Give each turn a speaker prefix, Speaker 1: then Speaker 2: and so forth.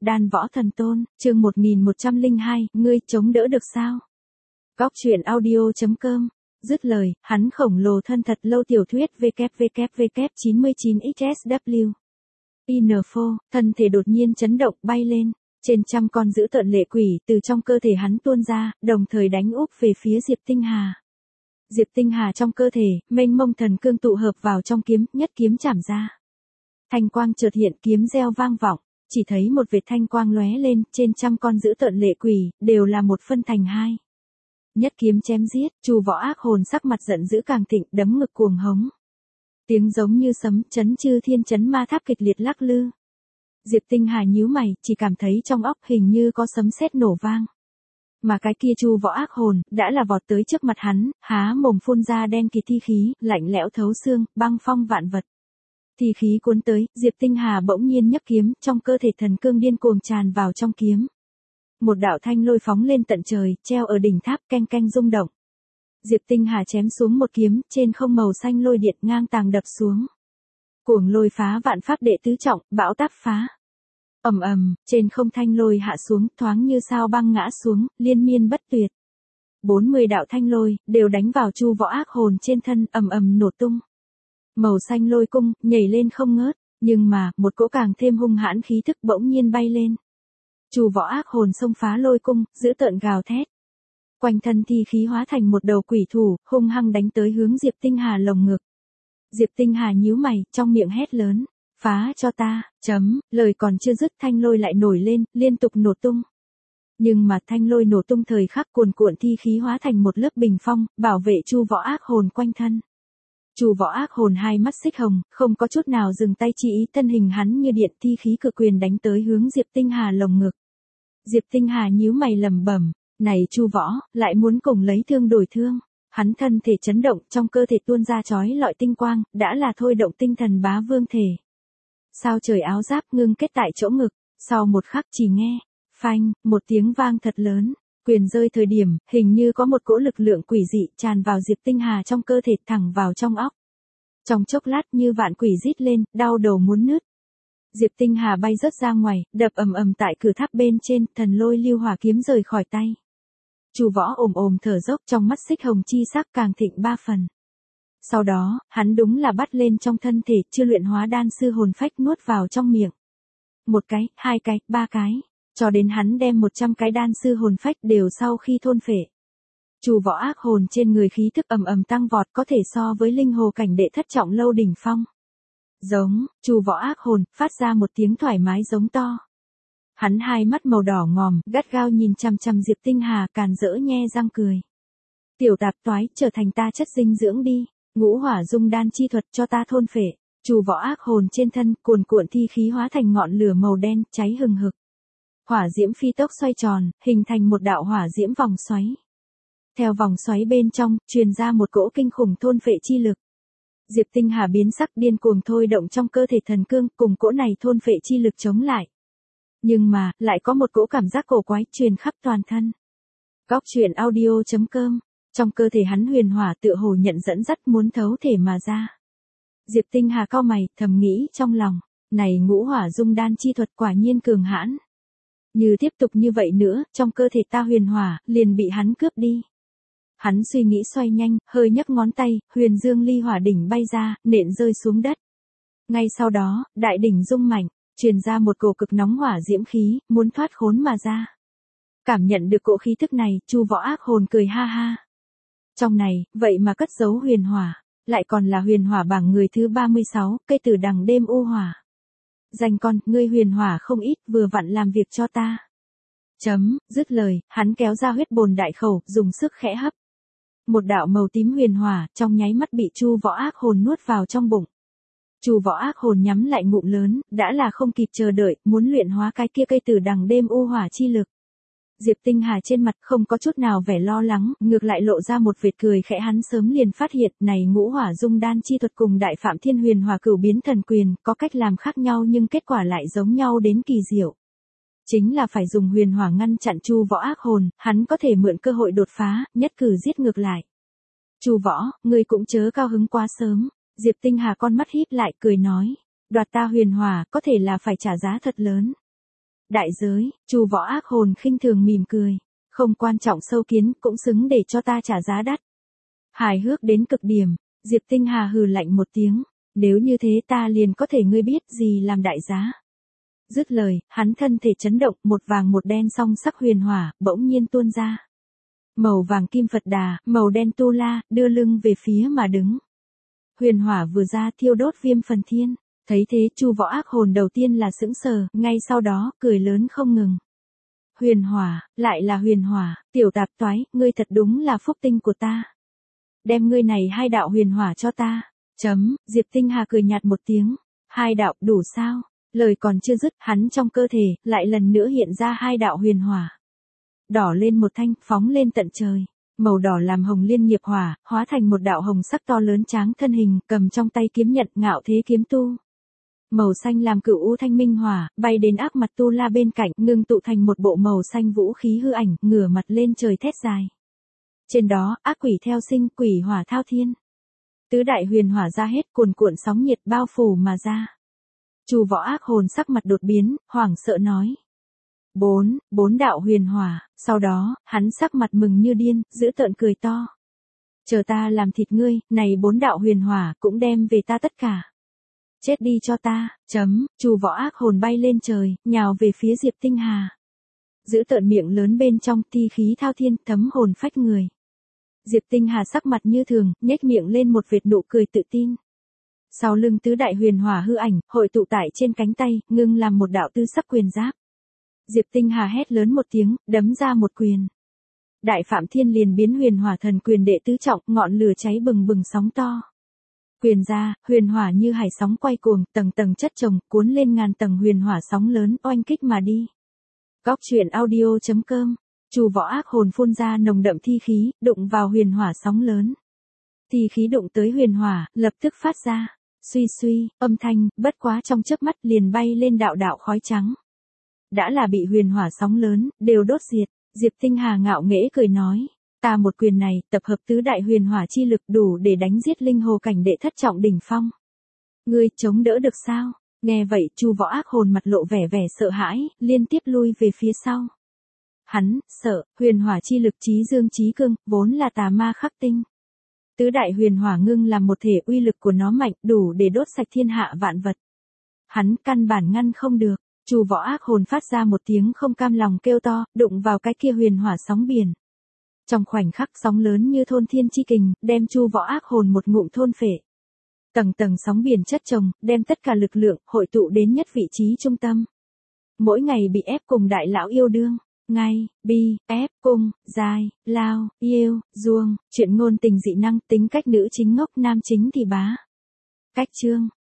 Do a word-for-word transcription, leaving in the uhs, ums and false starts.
Speaker 1: Đan Võ Thần Tôn, chương một nghìn một trăm lẻ hai, ngươi chống đỡ được sao? Góc truyện audio chấm com. Dứt lời, hắn khổng lồ thân thật lâu tiểu thuyết vê vê vê vê chín mươi chín x S W. Info, thân thể đột nhiên chấn động bay lên, trên trăm con dữ tợn lệ quỷ từ trong cơ thể hắn tuôn ra, đồng thời đánh úp về phía Diệp Tinh Hà. Diệp Tinh Hà trong cơ thể, mênh mông thần cương tụ hợp vào trong kiếm, nhất kiếm chảm ra. Thanh quang chợt hiện, kiếm reo vang vọng, chỉ thấy một vệt thanh quang lóe lên, trên trăm con dữ tợn lệ quỷ, đều là một phân thành hai. Nhất kiếm chém giết, Chu Võ ác hồn sắc mặt giận dữ càng thịnh, đấm ngực cuồng hống. Tiếng giống như sấm, chấn chư thiên chấn ma tháp kịch liệt lắc lư. Diệp Tinh Hà nhíu mày, chỉ cảm thấy trong óc hình như có sấm sét nổ vang. Mà cái kia Chu Võ ác hồn, đã là vọt tới trước mặt hắn, há mồm phun ra đen kịt thi khí, lạnh lẽo thấu xương, băng phong vạn vật. Thi khí cuốn tới, Diệp Tinh Hà bỗng nhiên nhấc kiếm, trong cơ thể thần cương điên cuồng tràn vào trong kiếm. Một đạo thanh lôi phóng lên tận trời, treo ở đỉnh tháp keng keng rung động. Diệp Tinh Hà chém xuống một kiếm, trên không màu xanh lôi điện ngang tàng đập xuống. Cuồng lôi phá vạn pháp đệ tứ trọng, bão táp phá. Ầm ầm, trên không thanh lôi hạ xuống, thoáng như sao băng ngã xuống, liên miên bất tuyệt. bốn mươi đạo thanh lôi đều đánh vào Chu Võ ác hồn trên thân, ầm ầm nổ tung. Màu xanh lôi cung nhảy lên không ngớt, nhưng mà, một cỗ càng thêm hung hãn khí thức bỗng nhiên bay lên. Chu Võ ác hồn xông phá lôi cung, giữ tợn gào thét. Quanh thân thi khí hóa thành một đầu quỷ thủ, hung hăng đánh tới hướng Diệp Tinh Hà lồng ngực. Diệp Tinh Hà nhíu mày, trong miệng hét lớn, phá cho ta, chấm, lời còn chưa dứt thanh lôi lại nổi lên, liên tục nổ tung. Nhưng mà thanh lôi nổ tung thời khắc cuồn cuộn thi khí hóa thành một lớp bình phong, bảo vệ Chu Võ ác hồn quanh thân. Chu Võ ác hồn hai mắt xích hồng, không có chút nào dừng tay chi ý, thân hình hắn như điện, thi khí cực quyền đánh tới hướng Diệp Tinh Hà lồng ngực. Diệp Tinh Hà nhíu mày lẩm bẩm, này Chu Võ, lại muốn cùng lấy thương đổi thương. Hắn thân thể chấn động, trong cơ thể tuôn ra chói lọi tinh quang, đã là thôi động tinh thần bá vương thể. Sao trời áo giáp ngưng kết tại chỗ ngực, sau một khắc chỉ nghe, phanh, một tiếng vang thật lớn, quyền rơi thời điểm, hình như có một cỗ lực lượng quỷ dị tràn vào Diệp Tinh Hà trong cơ thể thẳng vào trong óc. Trong chốc lát như vạn quỷ rít lên, đau đầu muốn nứt. Diệp Tinh Hà bay rớt ra ngoài, đập ầm ầm tại cửa tháp bên trên, thần lôi lưu hỏa kiếm rời khỏi tay. Chu Võ ồm ồm thở dốc, trong mắt xích hồng chi sắc càng thịnh ba phần. Sau đó, hắn đúng là bắt lên trong thân thể, chưa luyện hóa đan sư hồn phách nuốt vào trong miệng. Một cái, hai cái, ba cái, cho đến hắn đem một trăm cái đan sư hồn phách đều sau khi thôn phệ. Chu Võ ác hồn trên người khí thức ầm ầm tăng vọt, có thể so với linh hồ cảnh đệ thất trọng lâu đỉnh phong. Giống, Chu Võ ác hồn phát ra một tiếng thoải mái giống to. Hắn hai mắt màu đỏ ngòm, gắt gao nhìn chằm chằm Diệp Tinh Hà, càn rỡ nhe răng cười. Tiểu tạp toái, trở thành ta chất dinh dưỡng đi, ngũ hỏa dung đan chi thuật cho ta thôn phệ. Chu Võ ác hồn trên thân, cuồn cuộn thi khí hóa thành ngọn lửa màu đen, cháy hừng hực. Hỏa diễm phi tốc xoay tròn, hình thành một đạo hỏa diễm vòng xoáy. Theo vòng xoáy bên trong, truyền ra một cỗ kinh khủng thôn phệ chi lực. Diệp Tinh Hà biến sắc, điên cuồng thôi động trong cơ thể thần cương, cùng cỗ này thôn phệ chi lực chống lại. Nhưng mà, lại có một cỗ cảm giác cổ quái truyền khắp toàn thân. Góc truyện audio chấm com. Trong cơ thể hắn huyền hỏa tựa hồ nhận dẫn dắt muốn thấu thể mà ra. Diệp Tinh Hà cau mày, thầm nghĩ trong lòng, này ngũ hỏa dung đan chi thuật quả nhiên cường hãn. Như tiếp tục như vậy nữa, trong cơ thể ta huyền hỏa, liền bị hắn cướp đi. Hắn suy nghĩ xoay nhanh, hơi nhấc ngón tay, huyền dương ly hỏa đỉnh bay ra, nện rơi xuống đất. Ngay sau đó, đại đỉnh rung mạnh, truyền ra một cổ cực nóng hỏa diễm khí, muốn thoát khốn mà ra. Cảm nhận được cỗ khí thức này, Chu Võ ác hồn cười ha ha. Trong này, vậy mà cất giấu huyền hỏa, lại còn là huyền hỏa bảng người thứ ba mươi sáu, cây tử đằng đêm u hỏa. Danh con, ngươi huyền hỏa không ít, vừa vặn làm việc cho ta. Chấm, dứt lời, hắn kéo ra huyết bồn đại khẩu, dùng sức khẽ hấp. Một đạo màu tím huyền hỏa, trong nháy mắt bị Chu Võ ác hồn nuốt vào trong bụng. Chu Võ ác hồn nhắm lại ngụm lớn, đã là không kịp chờ đợi, muốn luyện hóa cái kia cây tử đằng đêm u hỏa chi lực. Diệp Tinh Hà trên mặt không có chút nào vẻ lo lắng, ngược lại lộ ra một vệt cười khẽ, hắn sớm liền phát hiện, này ngũ hỏa dung đan chi thuật cùng đại phạm thiên huyền hỏa cửu biến thần quyền, có cách làm khác nhau nhưng kết quả lại giống nhau đến kỳ diệu. Chính là phải dùng huyền hỏa ngăn chặn Chu Võ ác hồn, hắn có thể mượn cơ hội đột phá, nhất cử giết ngược lại. Chu Võ, ngươi cũng chớ cao hứng quá sớm. Diệp Tinh Hà con mắt híp lại cười nói, đoạt ta huyền hỏa, có thể là phải trả giá thật lớn. Đại giới, Chu Võ ác hồn khinh thường mỉm cười. Không quan trọng sâu kiến cũng xứng để cho ta trả giá đắt. Hài hước đến cực điểm, Diệp Tinh Hà hừ lạnh một tiếng. Nếu như thế ta liền có thể ngươi biết gì làm đại giá. Dứt lời, hắn thân thể chấn động, một vàng một đen song sắc huyền hỏa, bỗng nhiên tuôn ra. Màu vàng kim Phật Đà, màu đen Tu La, đưa lưng về phía mà đứng. Huyền hỏa vừa ra thiêu đốt Viêm Phần Thiên. Thấy thế Chu Võ ác hồn đầu tiên là sững sờ, ngay sau đó, cười lớn không ngừng. Huyền hỏa, lại là huyền hỏa, tiểu tạp toái, ngươi thật đúng là phúc tinh của ta. Đem ngươi này hai đạo huyền hỏa cho ta. Chấm, Diệp Tinh Hà cười nhạt một tiếng. Hai đạo đủ sao? Lời còn chưa dứt, hắn trong cơ thể, lại lần nữa hiện ra hai đạo huyền hỏa. Đỏ lên một thanh, phóng lên tận trời. Màu đỏ làm hồng liên nghiệp hỏa, hóa thành một đạo hồng sắc to lớn tráng thân hình, cầm trong tay kiếm nhận ngạo thế kiếm tu. Màu xanh làm cửu u thanh minh hỏa, bay đến ác mặt Tu La bên cạnh, ngưng tụ thành một bộ màu xanh vũ khí hư ảnh, ngửa mặt lên trời thét dài. Trên đó, ác quỷ theo sinh, quỷ hỏa thao thiên. Tứ đại huyền hỏa ra hết, cuồn cuộn sóng nhiệt bao phủ mà ra. Chu Võ ác hồn sắc mặt đột biến, hoảng sợ nói. Bốn, bốn đạo huyền hỏa, sau đó, hắn sắc mặt mừng như điên, giữ tợn cười to. Chờ ta làm thịt ngươi, này bốn đạo huyền hỏa cũng đem về ta tất cả. Chết đi cho ta, chấm, Chu Võ ác hồn bay lên trời, nhào về phía Diệp Tinh Hà. Giữ tợn miệng lớn bên trong, thi khí thao thiên, thấm hồn phách người. Diệp Tinh Hà sắc mặt như thường, nhếch miệng lên một vệt nụ cười tự tin. Sau lưng tứ đại huyền hỏa hư ảnh, hội tụ tại trên cánh tay, ngưng làm một đạo tư sắc quyền giáp. Diệp Tinh Hà hét lớn một tiếng, đấm ra một quyền. Đại Phạm Thiên liền biến huyền hỏa thần quyền đệ tứ trọng, ngọn lửa cháy bừng bừng sóng to. Quyền ra, huyền hỏa như hải sóng quay cuồng, tầng tầng chất chồng, cuốn lên ngàn tầng huyền hỏa sóng lớn, oanh kích mà đi. Góc truyện audio chấm com. Chu Võ ác hồn phun ra nồng đậm thi khí, đụng vào huyền hỏa sóng lớn. Thi khí đụng tới huyền hỏa, lập tức phát ra. Suy suy, âm thanh, bất quá trong chớp mắt liền bay lên đạo đạo khói trắng. Đã là bị huyền hỏa sóng lớn, đều đốt diệt. Diệp Tinh Hà ngạo nghễ cười nói. Ta một quyền này, tập hợp tứ đại huyền hỏa chi lực đủ để đánh giết linh hồ cảnh đệ thất trọng đỉnh phong. Ngươi chống đỡ được sao? Nghe vậy, Chu Võ ác hồn mặt lộ vẻ vẻ sợ hãi, liên tiếp lui về phía sau. Hắn, sợ, huyền hỏa chi lực trí dương trí cương, vốn là tà ma khắc tinh. Tứ đại huyền hỏa ngưng làm một thể, uy lực của nó mạnh, đủ để đốt sạch thiên hạ vạn vật. Hắn căn bản ngăn không được. Chu Võ ác hồn phát ra một tiếng không cam lòng kêu to, đụng vào cái kia huyền hỏa sóng biển. Trong khoảnh khắc sóng lớn như thôn thiên chi kình, đem Chu Võ ác hồn một ngụm thôn phệ. Tầng tầng sóng biển chất chồng, đem tất cả lực lượng, hội tụ đến nhất vị trí trung tâm. Mỗi ngày bị ép cùng đại lão yêu đương, ngay, bi, ép, cung, giai, lao, yêu, duông, chuyện ngôn tình dị năng, tính cách nữ chính ngốc nam chính thì bá. Cách chương.